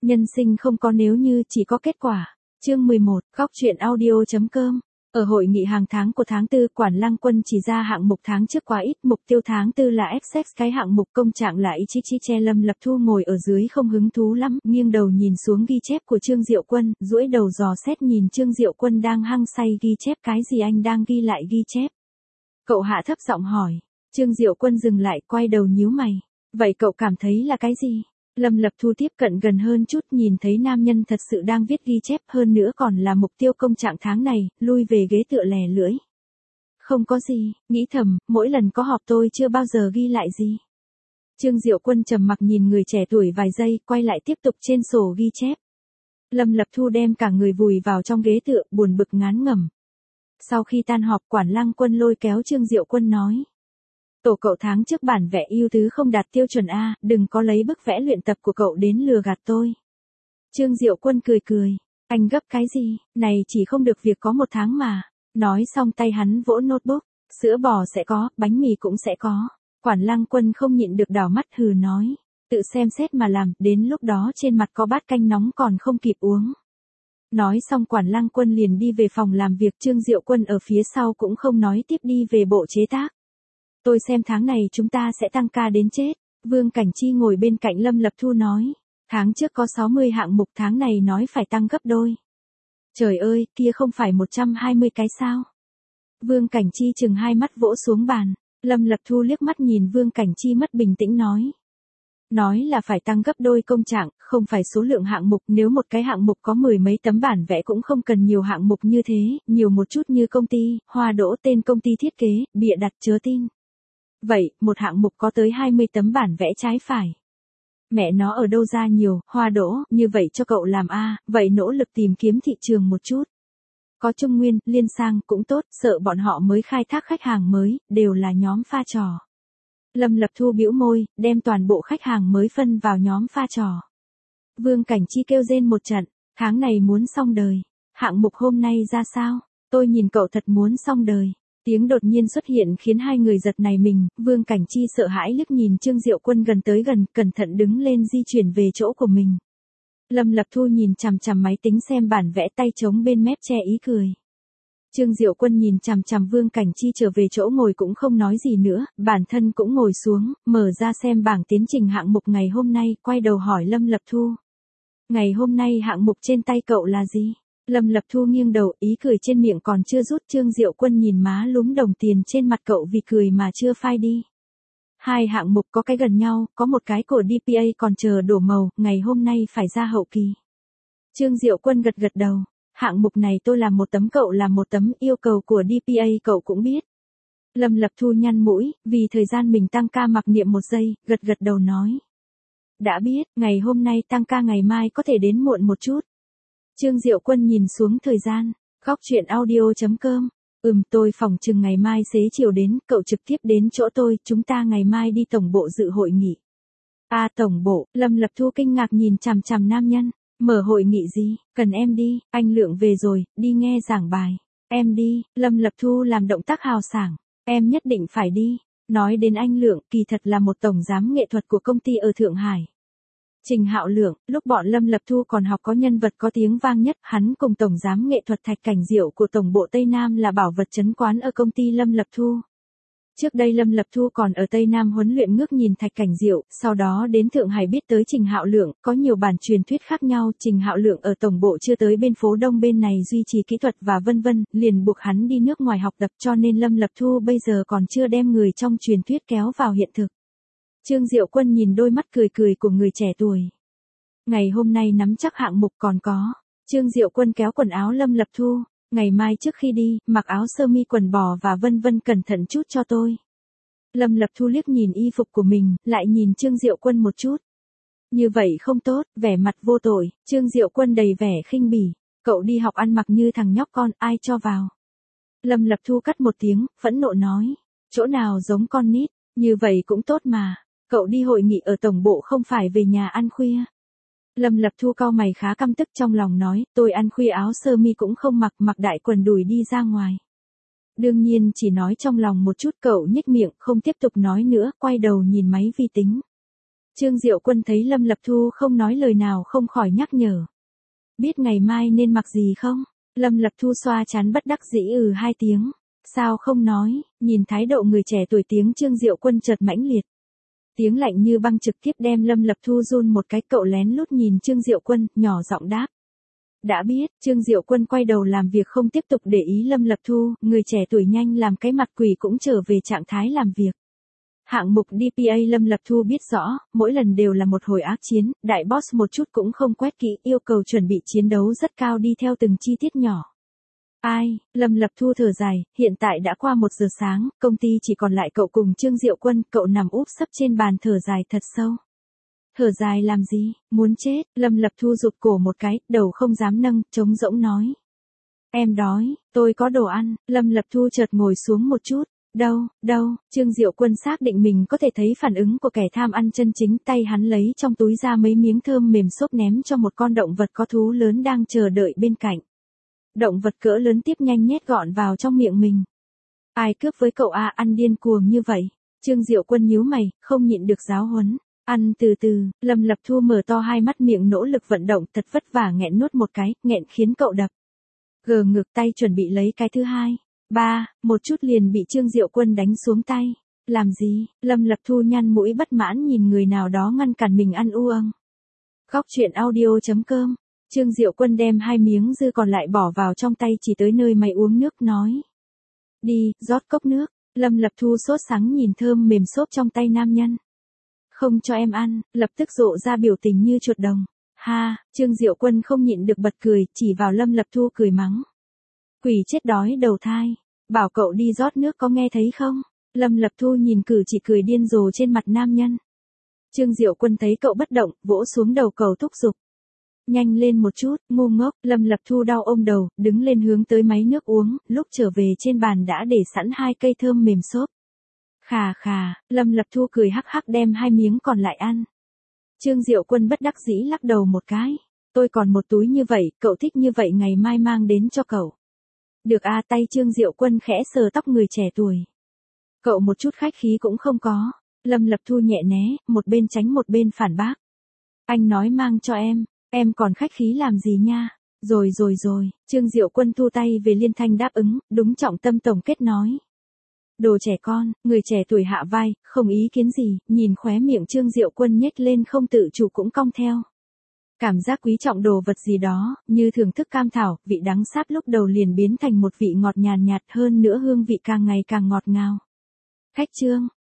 Nhân sinh không có nếu như, chỉ có kết quả. Chương 11, góc truyện audio.com. Ở hội nghị hàng tháng của tháng 4, Quản Lăng Quân chỉ ra hạng mục tháng trước quá ít, mục tiêu tháng 4 là XX, cái hạng mục công trạng là Ichichi. Lâm Lập Thu ngồi ở dưới không hứng thú lắm, nghiêng đầu nhìn xuống ghi chép của Trương Diệu Quân, duỗi đầu dò xét nhìn Trương Diệu Quân đang hăng say ghi chép. Cái gì anh đang ghi lại ghi chép? Cậu hạ thấp giọng hỏi. Trương Diệu Quân dừng lại, quay đầu nhíu mày. Vậy cậu cảm thấy là cái gì? Lâm Lập Thu tiếp cận gần hơn chút, nhìn thấy nam nhân thật sự đang viết ghi chép, hơn nữa còn là mục tiêu công trạng tháng này, lui về ghế tựa lè lưỡi. Không có gì, nghĩ thầm, mỗi lần có họp tôi chưa bao giờ ghi lại gì. Trương Diệu Quân trầm mặc nhìn người trẻ tuổi vài giây, quay lại tiếp tục trên sổ ghi chép. Lâm Lập Thu đem cả người vùi vào trong ghế tựa, buồn bực ngán ngẩm. Sau khi tan họp, Quản Lăng Quân lôi kéo Trương Diệu Quân nói. Tổ cậu tháng trước bản vẽ ưu tứ không đạt tiêu chuẩn A, đừng có lấy bức vẽ luyện tập của cậu đến lừa gạt tôi. Trương Diệu Quân cười cười. Anh gấp cái gì, này chỉ không được việc có 1 tháng mà. Nói xong tay hắn vỗ notebook. Sữa bò sẽ có, bánh mì cũng sẽ có. Quản Lăng Quân không nhịn được đảo mắt hừ nói. Tự xem xét mà làm, đến lúc đó trên mặt có bát canh nóng còn không kịp uống. Nói xong Quản Lăng Quân liền đi về phòng làm việc. Trương Diệu Quân ở phía sau cũng không nói tiếp, đi về bộ chế tác. Tôi xem tháng này chúng ta sẽ tăng ca đến chết. Vương Cảnh Chi ngồi bên cạnh Lâm Lập Thu nói. Tháng trước có 60 hạng mục, tháng này nói phải tăng gấp đôi. Trời ơi, kia không phải 120 cái sao? Vương Cảnh Chi chừng hai mắt vỗ xuống bàn. Lâm Lập Thu liếc mắt nhìn Vương Cảnh Chi mất bình tĩnh nói. Nói là phải tăng gấp đôi công trạng, không phải số lượng hạng mục, nếu một cái hạng mục có 10 mấy tấm bản vẽ cũng không cần nhiều hạng mục như thế, nhiều một chút như công ty, Hoa Đỗ tên công ty thiết kế, bịa đặt chớ tin. Vậy, một hạng mục có tới 20 tấm bản vẽ trái phải. Mẹ nó ở đâu ra nhiều, Hoa Đỗ, như vậy cho cậu làm A, vậy nỗ lực tìm kiếm thị trường một chút. Có Trung Nguyên, Liên Sang, cũng tốt, sợ bọn họ mới khai thác khách hàng mới, đều là nhóm pha trò. Lâm Lập Thu bĩu môi, đem toàn bộ khách hàng mới phân vào nhóm pha trò. Vương Cảnh Chi kêu rên một trận, tháng này muốn xong đời. Hạng mục hôm nay ra sao? Tôi nhìn cậu thật muốn xong đời. Tiếng đột nhiên xuất hiện khiến hai người giật nảy mình, Vương Cảnh Chi sợ hãi liếc nhìn Trương Diệu Quân gần tới gần, cẩn thận đứng lên di chuyển về chỗ của mình. Lâm Lập Thu nhìn chằm chằm máy tính xem bản vẽ, tay chống bên mép che ý cười. Trương Diệu Quân nhìn chằm chằm Vương Cảnh Chi trở về chỗ ngồi cũng không nói gì nữa, bản thân cũng ngồi xuống, mở ra xem bảng tiến trình hạng mục ngày hôm nay, quay đầu hỏi Lâm Lập Thu. Ngày hôm nay hạng mục trên tay cậu là gì? Lâm Lập Thu nghiêng đầu, ý cười trên miệng còn chưa rút. Trương Diệu Quân nhìn má lúm đồng tiền trên mặt cậu vì cười mà chưa phai đi. Hai hạng mục có cái gần nhau, có một cái của DPA còn chờ đổ màu, ngày hôm nay phải ra hậu kỳ. Trương Diệu Quân gật gật đầu. Hạng mục này tôi làm 1 tấm, cậu làm 1 tấm, yêu cầu của DPA cậu cũng biết. Lâm Lập Thu nhăn mũi, vì thời gian mình tăng ca mặc niệm 1 giây, gật gật đầu nói. Đã biết, ngày hôm nay tăng ca, ngày mai có thể đến muộn một chút. Trương Diệu Quân nhìn xuống thời gian, góc truyện audio.com. Tôi phỏng chừng ngày mai xế chiều đến, cậu trực tiếp đến chỗ tôi, chúng ta ngày mai đi tổng bộ dự hội nghị. À tổng bộ, Lâm Lập Thu kinh ngạc nhìn chằm chằm nam nhân. Mở hội nghị gì, cần em đi, anh Lượng về rồi, đi nghe giảng bài. Em đi, Lâm Lập Thu làm động tác hào sảng. Em nhất định phải đi. Nói đến anh Lượng, kỳ thật là một tổng giám nghệ thuật của công ty ở Thượng Hải. Trình Hạo Lượng, lúc bọn Lâm Lập Thu còn học có nhân vật có tiếng vang nhất, hắn cùng tổng giám nghệ thuật Thạch Cảnh Diệu của tổng bộ Tây Nam là bảo vật trấn quán ở công ty Lâm Lập Thu. Trước đây Lâm Lập Thu còn ở Tây Nam huấn luyện ngước nhìn Thạch Cảnh Diệu, sau đó đến Thượng Hải biết tới Trình Hạo Lượng, có nhiều bản truyền thuyết khác nhau, Trình Hạo Lượng ở tổng bộ chưa tới bên phố Đông bên này duy trì kỹ thuật và vân vân, liền buộc hắn đi nước ngoài học tập, cho nên Lâm Lập Thu bây giờ còn chưa đem người trong truyền thuyết kéo vào hiện thực. Trương Diệu Quân nhìn đôi mắt cười cười của người trẻ tuổi. Ngày hôm nay nắm chắc hạng mục còn có. Trương Diệu Quân kéo quần áo Lâm Lập Thu. Ngày mai trước khi đi, mặc áo sơ mi quần bò và vân vân cẩn thận chút cho tôi. Lâm Lập Thu liếc nhìn y phục của mình, lại nhìn Trương Diệu Quân một chút. Như vậy không tốt, vẻ mặt vô tội. Trương Diệu Quân đầy vẻ khinh bỉ. Cậu đi học ăn mặc như thằng nhóc con, ai cho vào. Lâm Lập Thu cắt một tiếng, phẫn nộ nói. Chỗ nào giống con nít, như vậy cũng tốt mà. Cậu đi hội nghị ở tổng bộ không phải về nhà ăn khuya. Lâm Lập Thu cau mày khá căm tức trong lòng nói, tôi ăn khuya áo sơ mi cũng không mặc, mặc đại quần đùi đi ra ngoài. Đương nhiên chỉ nói trong lòng một chút, cậu nhếch miệng, không tiếp tục nói nữa, quay đầu nhìn máy vi tính. Trương Diệu Quân thấy Lâm Lập Thu không nói lời nào không khỏi nhắc nhở. Biết ngày mai nên mặc gì không? Lâm Lập Thu xoa trán bất đắc dĩ hai tiếng. Sao không nói, nhìn thái độ người trẻ tuổi tiếng Trương Diệu Quân chợt mãnh liệt. Tiếng lạnh như băng trực tiếp đem Lâm Lập Thu run một cái, cậu lén lút nhìn Trương Diệu Quân, nhỏ giọng đáp. Đã biết, Trương Diệu Quân quay đầu làm việc không tiếp tục để ý Lâm Lập Thu, người trẻ tuổi nhanh làm cái mặt quỷ cũng trở về trạng thái làm việc. Hạng mục DPA Lâm Lập Thu biết rõ, mỗi lần đều là một hồi ác chiến, đại boss một chút cũng không quét kỹ, yêu cầu chuẩn bị chiến đấu rất cao đi theo từng chi tiết nhỏ. Ai, Lâm Lập Thu thở dài, hiện tại đã qua 1 giờ sáng, công ty chỉ còn lại cậu cùng Trương Diệu Quân, cậu nằm úp sấp trên bàn thở dài thật sâu. Thở dài làm gì, muốn chết, Lâm Lập Thu rụt cổ một cái, đầu không dám nâng, trống rỗng nói. Em đói, tôi có đồ ăn, Lâm Lập Thu chợt ngồi xuống một chút. Đâu, Trương Diệu Quân xác định mình có thể thấy phản ứng của kẻ tham ăn chân chính, tay hắn lấy trong túi ra mấy miếng thơm mềm xốp ném cho một con động vật có thú lớn đang chờ đợi bên cạnh. Động vật cỡ lớn tiếp nhanh nhét gọn vào trong miệng mình. Ai cướp với cậu ăn điên cuồng như vậy? Trương Diệu Quân nhíu mày, không nhịn được giáo huấn. Ăn từ từ, Lâm Lập Thu mở to hai mắt miệng nỗ lực vận động thật vất vả nghẹn nuốt một cái, nghẹn khiến cậu đập. Gờ ngược tay chuẩn bị lấy cái thứ hai. Một chút liền bị Trương Diệu Quân đánh xuống tay. Làm gì? Lâm Lập Thu nhăn mũi bất mãn nhìn người nào đó ngăn cản mình ăn uông. Góc truyện audio.com. Trương Diệu Quân đem 2 miếng dư còn lại bỏ vào trong tay chỉ tới nơi mày uống nước nói. Đi, rót cốc nước. Lâm Lập Thu sốt sắng nhìn thơm mềm xốp trong tay nam nhân. Không cho em ăn, lập tức rộ ra biểu tình như chuột đồng. Ha, Trương Diệu Quân không nhịn được bật cười, chỉ vào Lâm Lập Thu cười mắng. Quỷ chết đói đầu thai, bảo cậu đi rót nước có nghe thấy không? Lâm Lập Thu nhìn cử chỉ cười điên rồ trên mặt nam nhân. Trương Diệu Quân thấy cậu bất động, vỗ xuống đầu cậu thúc giục. Nhanh lên một chút, ngu ngốc, Lâm Lập Thu đau ôm đầu, đứng lên hướng tới máy nước uống, lúc trở về trên bàn đã để sẵn 2 cây thơm mềm xốp. Khà, Lâm Lập Thu cười hắc hắc đem 2 miếng còn lại ăn. Trương Diệu Quân bất đắc dĩ lắc đầu một cái. Tôi còn một túi như vậy, cậu thích như vậy ngày mai mang đến cho cậu. Được tay Trương Diệu Quân khẽ sờ tóc người trẻ tuổi. Cậu một chút khách khí cũng không có. Lâm Lập Thu nhẹ né, một bên tránh một bên phản bác. Anh nói mang cho em còn khách khí làm gì nha. Rồi, Trương Diệu Quân thu tay về liên thanh đáp ứng, đúng trọng tâm tổng kết nói. Đồ trẻ con, người trẻ tuổi hạ vai, không ý kiến gì, nhìn khóe miệng Trương Diệu Quân nhếch lên không tự chủ cũng cong theo. Cảm giác quý trọng đồ vật gì đó, như thưởng thức cam thảo, vị đắng sáp lúc đầu liền biến thành một vị ngọt nhàn nhạt hơn nữa hương vị càng ngày càng ngọt ngào. Khách Trương,